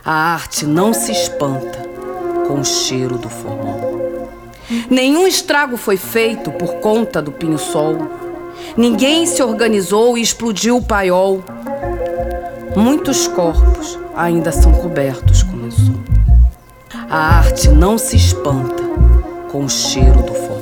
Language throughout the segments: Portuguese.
A arte não se espanta com o cheiro do formol. Nenhum estrago foi feito por conta do pinho-sol. Ninguém se organizou e explodiu o paiol. Muitos corpos ainda são cobertos com lençol. A arte não se espanta com o cheiro do formol.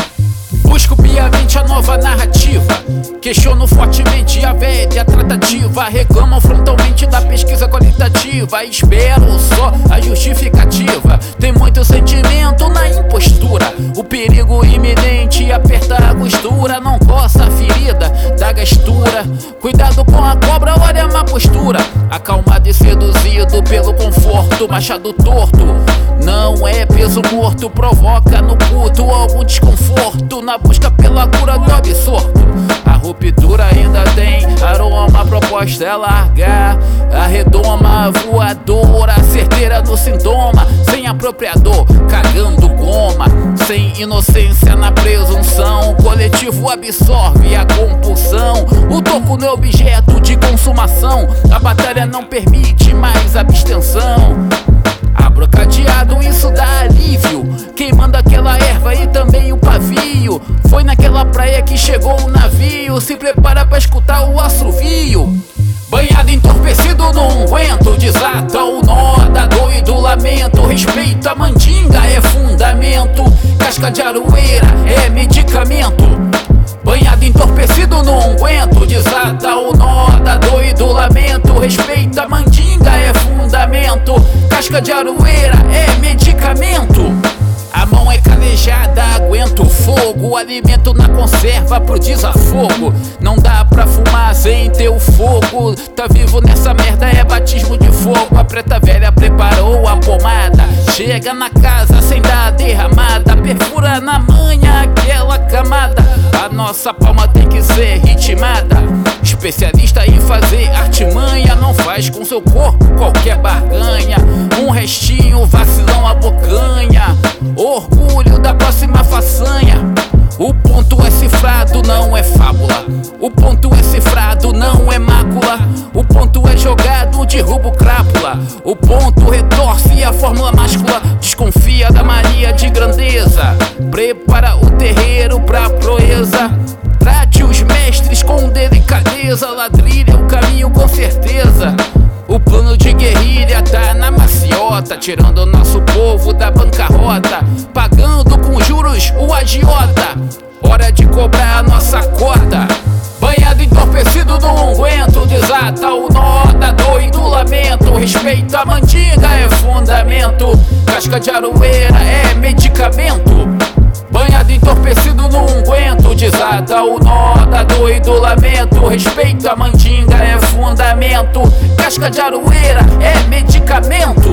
Busco piamente a nova narrativa, questiono fortemente a velha tratativa, reclamam frontalmente da pesquisa qualitativa, espero só a justificativa. Tem muito sentimento na impostura, o perigo iminente aperta a costura, não coça a ferida da gastura. Cuidado com a cobra, olha a má postura, acalmado e seduzido pelo conforto. Machado torto não é peso morto, provoca no puto algum desconforto na busca pela cura do absorto. A ruptura ainda tem aroma, a proposta é largar a redoma voadora, certeira no sintoma, sem apropriador, cagando goma, sem inocência na presunção. O coletivo absorve a compulsão, o toco não é objeto de consumação, a batalha não permite mais abstenção. Abro cadeado, isso dá alívio, queimando aquela erva e também o pavio. Foi naquela praia que chegou o navio, se prepara pra escutar o assovio. Banhado entorpecido no unguento, desata o nó, dá doido lamento. Respeito a mandinga é fundamento, casca de aroeira é medicamento. Banhado entorpecido no unguento, desata o nó, dá doido lamento. Respeito a mandinga é fundamento, casca de aroeira é medicamento. A mão é calejada, aguenta o fogo, alimento na conserva pro desafogo. Não dá pra fumar sem ter o fogo, tá vivo nessa merda é batismo de fogo. A preta velha preparou a pomada, chega na casa sem dar a derramada, perfura na manha aquela camada. A nossa palma tem que ser ritmada, especialista em fazer artimanha, não faz com seu corpo qualquer barganha. Um restinho, vacilão, abocanha, orgulho da próxima façanha. O ponto é cifrado, não é fábula. O ponto é cifrado, não é mácula. O ponto é jogado, derruba o crápula. O ponto retorce a fórmula máscula, desconfia da mania de grandeza, prepara o terreiro pra proeza. Trate os mestres com delicadeza, ladrilha o caminho com certeza. O plano de guerrilha tá na maciota, tirando o nosso povo da bancarrota, pagando com juros o agiota. Hora de cobrar a nossa cota. Banhado entorpecido no unguento, desata o nó, dá doido lamento. Respeito a mandinga é fundamento, casca de aroeira é medicamento. Banhado entorpecido no unguento, desata o nó, dá doido lamento. Respeito a mandinga é fundamento, casca de aroeira é medicamento.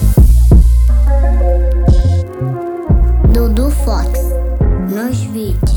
Dudu Fox nos vídeos.